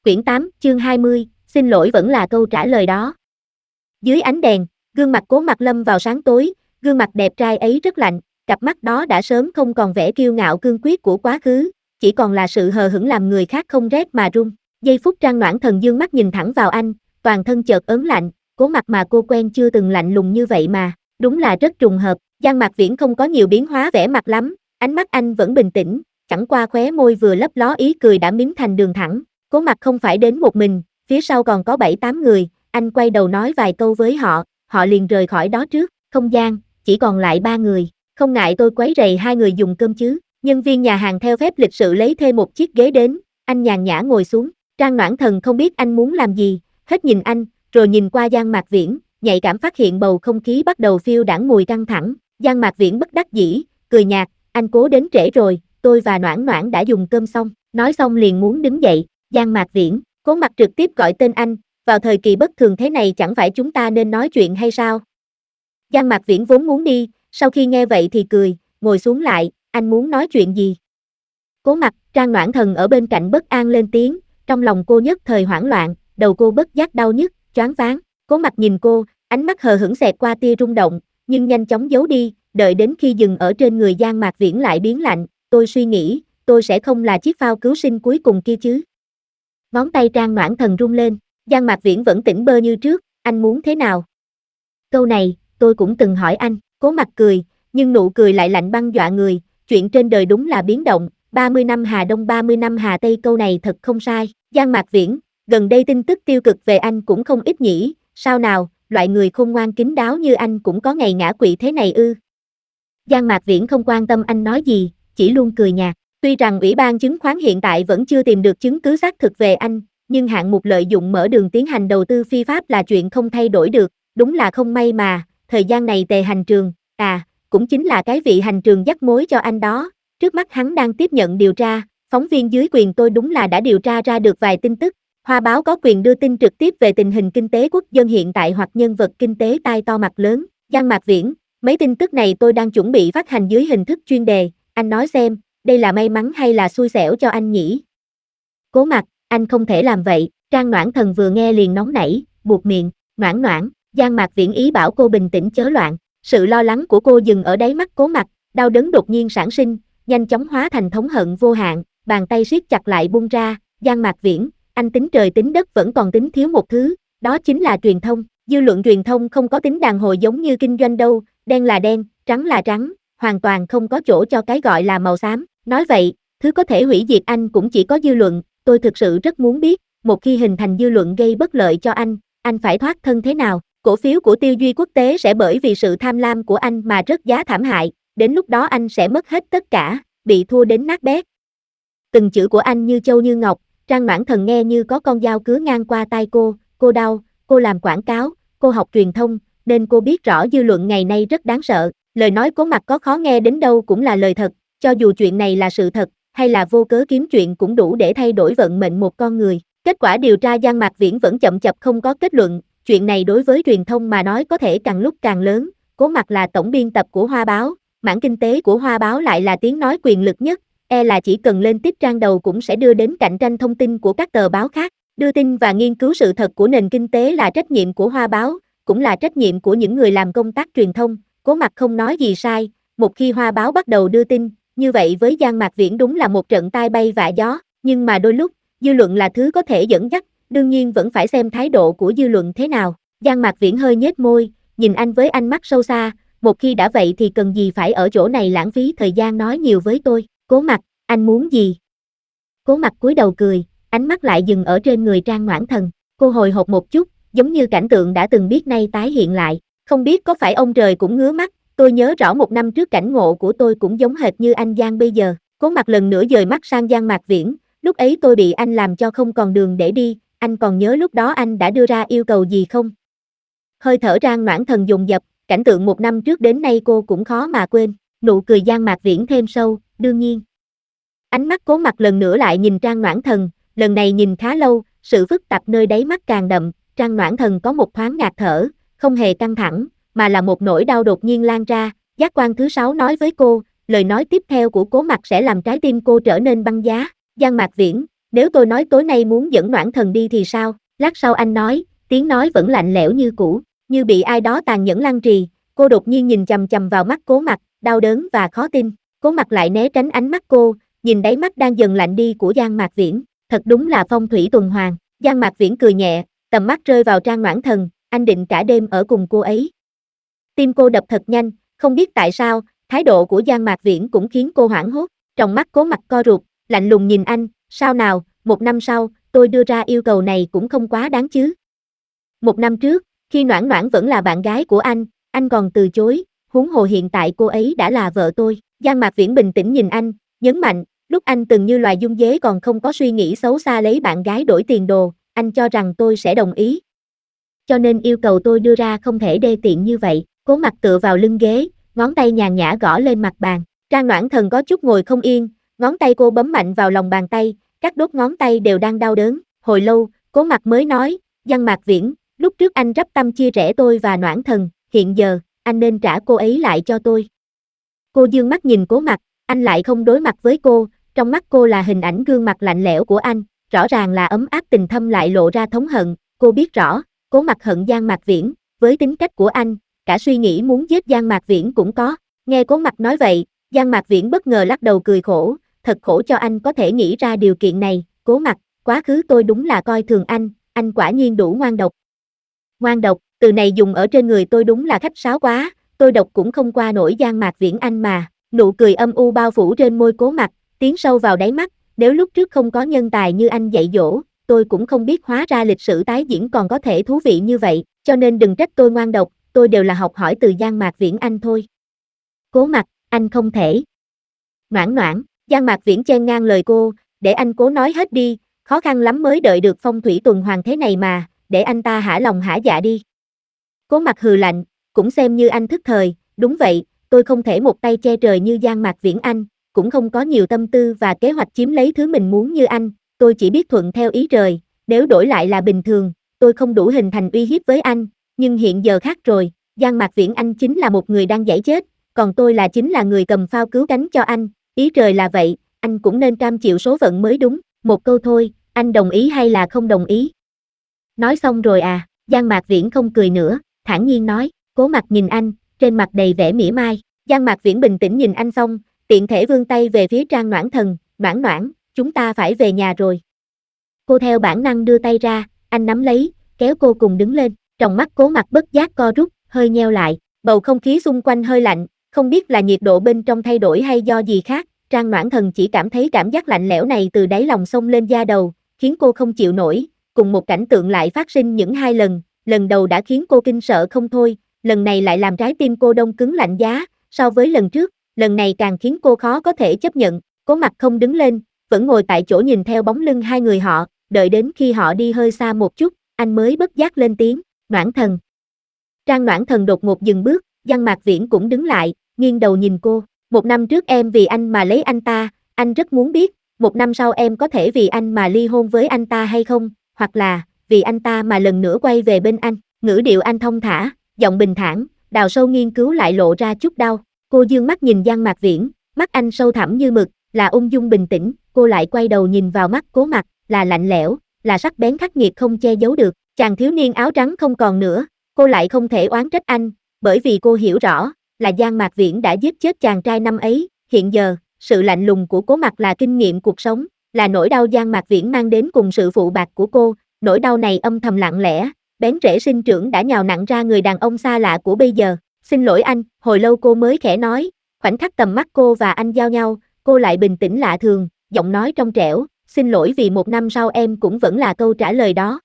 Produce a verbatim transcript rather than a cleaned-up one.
Quyển tám, chương hai mươi, xin lỗi vẫn là câu trả lời đó. Dưới ánh đèn, gương mặt Cố Mặc lâm vào sáng tối, gương mặt đẹp trai ấy rất lạnh, cặp mắt đó đã sớm không còn vẻ kiêu ngạo cương quyết của quá khứ, chỉ còn là sự hờ hững làm người khác không rét mà run. Giây phút Trang Noãn Thần dương mắt nhìn thẳng vào anh, toàn thân chợt ớn lạnh, Cố Mặc mà cô quen chưa từng lạnh lùng như vậy mà, đúng là rất trùng hợp. Giang Mạc Viễn không có nhiều biến hóa vẻ mặt lắm, ánh mắt anh vẫn bình tĩnh, chẳng qua khóe môi vừa lấp ló ý cười đã mím thành đường thẳng. Cố Mặc không phải đến một mình, phía sau còn có bảy tám người, anh quay đầu nói vài câu với họ, họ liền rời khỏi đó trước. Không gian, chỉ còn lại ba người, không ngại tôi quấy rầy hai người dùng cơm chứ. Nhân viên nhà hàng theo phép lịch sự lấy thêm một chiếc ghế đến, anh nhàn nhã ngồi xuống. Trang Noãn Thần không biết anh muốn làm gì, hết nhìn anh, rồi nhìn qua Giang Mạc Viễn, nhạy cảm phát hiện bầu không khí bắt đầu phiêu đãng mùi căng thẳng. Giang Mạc Viễn bất đắc dĩ, cười nhạt, anh Cố đến trễ rồi, tôi và Noãn Noãn đã dùng cơm xong. Nói xong liền muốn đứng dậy. Giang Mạc Viễn, Cố Mặc trực tiếp gọi tên anh, vào thời kỳ bất thường thế này chẳng phải chúng ta nên nói chuyện hay sao? Giang Mạc Viễn vốn muốn đi, sau khi nghe vậy thì cười, ngồi xuống lại, anh muốn nói chuyện gì? Cố Mặc, Trang Noãn Thần ở bên cạnh bất an lên tiếng, trong lòng cô nhất thời hoảng loạn, đầu cô bất giác đau nhức, choáng váng. Cố Mặc nhìn cô, ánh mắt hờ hững xẹt qua tia rung động, nhưng nhanh chóng giấu đi, đợi đến khi dừng ở trên người Giang Mạc Viễn lại biến lạnh, tôi suy nghĩ, tôi sẽ không là chiếc phao cứu sinh cuối cùng kia chứ? Ngón tay Trang Noãn Thần rung lên, Giang Mạc Viễn vẫn tỉnh bơ như trước, anh muốn thế nào? Câu này, tôi cũng từng hỏi anh. Cố Mặc cười, nhưng nụ cười lại lạnh băng dọa người, chuyện trên đời đúng là biến động, ba mươi năm Hà Đông ba mươi năm Hà Tây, câu này thật không sai. Giang Mạc Viễn, gần đây tin tức tiêu cực về anh cũng không ít nhỉ, sao nào, loại người khôn ngoan kín đáo như anh cũng có ngày ngã quỵ thế này ư? Giang Mạc Viễn không quan tâm anh nói gì, chỉ luôn cười nhạt. Tuy rằng Ủy ban chứng khoán hiện tại vẫn chưa tìm được chứng cứ xác thực về anh, nhưng hạng mục lợi dụng mở đường tiến hành đầu tư phi pháp là chuyện không thay đổi được, đúng là không may mà, thời gian này Tề Hành Trường, à, cũng chính là cái vị hành trường dắt mối cho anh đó, trước mắt hắn đang tiếp nhận điều tra, phóng viên dưới quyền tôi đúng là đã điều tra ra được vài tin tức, Hoa Báo có quyền đưa tin trực tiếp về tình hình kinh tế quốc dân hiện tại hoặc nhân vật kinh tế tai to mặt lớn. Giang Mạc Viễn, mấy tin tức này tôi đang chuẩn bị phát hành dưới hình thức chuyên đề, anh nói xem, đây là may mắn hay là xui xẻo cho anh nhỉ? Cố Mặc, anh không thể làm vậy. Trang Noãn Thần vừa nghe liền nóng nảy, buột miệng, Noãn Noãn. Giang Mạc Viễn ý bảo cô bình tĩnh chớ loạn, sự lo lắng của cô dừng ở đáy mắt Cố Mặc, đau đớn đột nhiên sản sinh, nhanh chóng hóa thành thống hận vô hạn, bàn tay siết chặt lại buông ra. Giang Mạc Viễn, anh tính trời tính đất vẫn còn tính thiếu một thứ, đó chính là truyền thông. Dư luận truyền thông không có tính đàn hồi giống như kinh doanh đâu, đen là đen, trắng là trắng, hoàn toàn không có chỗ cho cái gọi là màu xám. Nói vậy, thứ có thể hủy diệt anh cũng chỉ có dư luận, tôi thực sự rất muốn biết, một khi hình thành dư luận gây bất lợi cho anh, anh phải thoát thân thế nào? Cổ phiếu của Tiêu Duy Quốc tế sẽ bởi vì sự tham lam của anh mà rớt giá thảm hại, đến lúc đó anh sẽ mất hết tất cả, bị thua đến nát bét. Từng chữ của anh như châu như ngọc, Trang Noãn Thần nghe như có con dao cứa ngang qua tai cô, cô đau, cô làm quảng cáo, cô học truyền thông, nên cô biết rõ dư luận ngày nay rất đáng sợ, lời nói Cố Mặc có khó nghe đến đâu cũng là lời thật, cho dù chuyện này là sự thật, hay là vô cớ kiếm chuyện cũng đủ để thay đổi vận mệnh một con người. Kết quả điều tra Giang Mạc Viễn vẫn chậm chạp không có kết luận, chuyện này đối với truyền thông mà nói có thể càng lúc càng lớn. Cố Mặc là tổng biên tập của Hoa Báo, mảng kinh tế của Hoa Báo lại là tiếng nói quyền lực nhất, e là chỉ cần lên tiếp trang đầu cũng sẽ đưa đến cạnh tranh thông tin của các tờ báo khác. Đưa tin và nghiên cứu sự thật của nền kinh tế là trách nhiệm của Hoa Báo, cũng là trách nhiệm của những người làm công tác truyền thông. Cố Mặc không nói gì sai, một khi Hoa Báo bắt đầu đưa tin, như vậy với Giang Mạc Viễn đúng là một trận tai bay vạ gió, nhưng mà đôi lúc, dư luận là thứ có thể dẫn dắt, đương nhiên vẫn phải xem thái độ của dư luận thế nào. Giang Mạc Viễn hơi nhếch môi, nhìn anh với ánh mắt sâu xa, một khi đã vậy thì cần gì phải ở chỗ này lãng phí thời gian nói nhiều với tôi. Cố Mặc, anh muốn gì? Cố Mặc cúi đầu cười, ánh mắt lại dừng ở trên người Trang Noãn Thần, cô hồi hộp một chút, giống như cảnh tượng đã từng biết nay tái hiện lại, không biết có phải ông trời cũng ngứa mắt. Tôi nhớ rõ một năm trước cảnh ngộ của tôi cũng giống hệt như anh Giang bây giờ. Cố Mặc lần nữa dời mắt sang Giang Mạc Viễn, lúc ấy tôi bị anh làm cho không còn đường để đi, anh còn nhớ lúc đó anh đã đưa ra yêu cầu gì không? Hơi thở Trang Noãn Thần dồn dập, cảnh tượng một năm trước đến nay cô cũng khó mà quên, nụ cười Giang Mạc Viễn thêm sâu, đương nhiên. Ánh mắt Cố Mặc lần nữa lại nhìn Trang Noãn Thần, lần này nhìn khá lâu, sự phức tạp nơi đáy mắt càng đậm, Trang Noãn Thần có một thoáng ngạt thở, không hề căng thẳng, mà là một nỗi đau đột nhiên lan ra. Giác quan thứ sáu nói với cô, lời nói tiếp theo của Cố Mặc sẽ làm trái tim cô trở nên băng giá. Giang Mạc Viễn, Nếu tôi nói tối nay muốn dẫn Noãn Thần đi thì sao? Lát sau anh nói, tiếng nói vẫn lạnh lẽo như cũ, như bị ai đó tàn nhẫn lăng trì. Cô đột nhiên nhìn chằm chằm vào mắt Cố Mặc, đau đớn và khó tin. Cố Mặc lại né tránh ánh mắt cô, nhìn đáy mắt đang dần lạnh đi của Giang Mạc Viễn. Thật đúng là phong thủy tuần hoàn. Giang Mạc Viễn cười nhẹ, tầm mắt rơi vào Trang Noãn Thần, anh định cả đêm ở cùng cô ấy. Tim cô đập thật nhanh, không biết tại sao, thái độ của Giang Mạc Viễn cũng khiến cô hoảng hốt. Trong mắt Cố Mặc co rụt, lạnh lùng nhìn anh, sao nào, một năm sau, tôi đưa ra yêu cầu này cũng không quá đáng chứ. Một năm trước, khi Noãn Noãn vẫn là bạn gái của anh, anh còn từ chối, huống hồ hiện tại cô ấy đã là vợ tôi. Giang Mạc Viễn bình tĩnh nhìn anh, nhấn mạnh, lúc anh từng như loài dung dế còn không có suy nghĩ xấu xa lấy bạn gái đổi tiền đồ, anh cho rằng tôi sẽ đồng ý. Cho nên yêu cầu tôi đưa ra không thể đê tiện như vậy. Cố Mặc tựa vào lưng ghế, ngón tay nhàn nhã gõ lên mặt bàn. Trang Noãn Thần có chút ngồi không yên, ngón tay cô bấm mạnh vào lòng bàn tay, các đốt ngón tay đều đang đau đớn. Hồi lâu, Cố Mặc mới nói, Giang Mạc Viễn, lúc trước anh rắp tâm chia rẽ tôi và Noãn Thần, hiện giờ, anh nên trả cô ấy lại cho tôi. Cô dương mắt nhìn Cố Mặc, anh lại không đối mặt với cô, trong mắt cô là hình ảnh gương mặt lạnh lẽo của anh, rõ ràng là ấm áp tình thâm lại lộ ra thống hận. Cô biết rõ, Cố Mặc hận Giang Mạc Viễn, với tính cách của anh, cả suy nghĩ muốn giết Giang Mạc Viễn cũng có. Nghe Cố Mặc nói vậy, Giang Mạc Viễn bất ngờ lắc đầu cười khổ, thật khổ cho anh có thể nghĩ ra điều kiện này. Cố Mặc, quá khứ tôi đúng là coi thường anh, anh quả nhiên đủ ngoan độc. Ngoan độc, từ này dùng ở trên người tôi đúng là khách sáo quá, tôi độc cũng không qua nổi Giang Mạc Viễn anh mà. Nụ cười âm u bao phủ trên môi Cố Mặc, tiến sâu vào đáy mắt, nếu lúc trước không có nhân tài như anh dạy dỗ, tôi cũng không biết hóa ra lịch sử tái diễn còn có thể thú vị như vậy, cho nên đừng trách tôi ngoan độc, tôi đều là học hỏi từ Giang Mạc Viễn anh thôi. Cố Mặc, anh không thể. Noãn Noãn, Giang Mạc Viễn chen ngang lời cô, để anh cố nói hết đi, khó khăn lắm mới đợi được phong thủy tuần hoàn thế này mà, để anh ta hả lòng hả dạ đi. Cố Mặc hừ lạnh, cũng xem như anh thức thời, đúng vậy, tôi không thể một tay che trời như Giang Mạc Viễn anh, cũng không có nhiều tâm tư và kế hoạch chiếm lấy thứ mình muốn như anh, tôi chỉ biết thuận theo ý trời, nếu đổi lại là bình thường, tôi không đủ hình thành uy hiếp với anh, nhưng hiện giờ khác rồi, Giang Mạc Viễn anh chính là một người đang giãy chết, còn tôi là chính là người cầm phao cứu cánh cho anh, ý trời là vậy, anh cũng nên cam chịu số phận mới đúng, một câu thôi, anh đồng ý hay là không đồng ý? Nói xong rồi à, Giang Mạc Viễn không cười nữa, thản nhiên nói. Cố Mặc nhìn anh, trên mặt đầy vẻ mỉa mai. Giang Mạc Viễn bình tĩnh nhìn anh xong, tiện thể vươn tay về phía Trang Noãn Thần, Noãn Noãn, chúng ta phải về nhà rồi. Cô theo bản năng đưa tay ra, anh nắm lấy, kéo cô cùng đứng lên, trong mắt Cố Mặc bất giác co rút, hơi nheo lại, bầu không khí xung quanh hơi lạnh, không biết là nhiệt độ bên trong thay đổi hay do gì khác, Trang Noãn Thần chỉ cảm thấy cảm giác lạnh lẽo này từ đáy lòng xông lên da đầu, khiến cô không chịu nổi, cùng một cảnh tượng lại phát sinh những hai lần, lần đầu đã khiến cô kinh sợ không thôi, lần này lại làm trái tim cô đông cứng lạnh giá, so với lần trước, lần này càng khiến cô khó có thể chấp nhận. Cố Mặc không đứng lên, vẫn ngồi tại chỗ nhìn theo bóng lưng hai người họ, đợi đến khi họ đi hơi xa một chút, anh mới bất giác lên tiếng, Noãn Thần. Trang Noãn Thần đột ngột dừng bước, Giang Mạc Viễn cũng đứng lại, nghiêng đầu nhìn cô, một năm trước em vì anh mà lấy anh ta, anh rất muốn biết, một năm sau em có thể vì anh mà ly hôn với anh ta hay không, hoặc là, vì anh ta mà lần nữa quay về bên anh. Ngữ điệu anh thông thả, giọng bình thản, đào sâu nghiên cứu lại lộ ra chút đau. Cô dương mắt nhìn Giang Mạc Viễn, mắt anh sâu thẳm như mực, là ung dung bình tĩnh, cô lại quay đầu nhìn vào mắt Cố Mặc, là lạnh lẽo, là sắc bén khắc nghiệt không che giấu được. Chàng thiếu niên áo trắng không còn nữa, cô lại không thể oán trách anh, bởi vì cô hiểu rõ, là Giang Mạc Viễn đã giết chết chàng trai năm ấy, hiện giờ, sự lạnh lùng của Cố Mặc là kinh nghiệm cuộc sống, là nỗi đau Giang Mạc Viễn mang đến cùng sự phụ bạc của cô, nỗi đau này âm thầm lặng lẽ, bén rễ sinh trưởng đã nhào nặng ra người đàn ông xa lạ của bây giờ. Xin lỗi anh, hồi lâu cô mới khẽ nói, khoảnh khắc tầm mắt cô và anh giao nhau, cô lại bình tĩnh lạ thường, giọng nói trong trẻo, xin lỗi vì một năm sau em cũng vẫn là câu trả lời đó,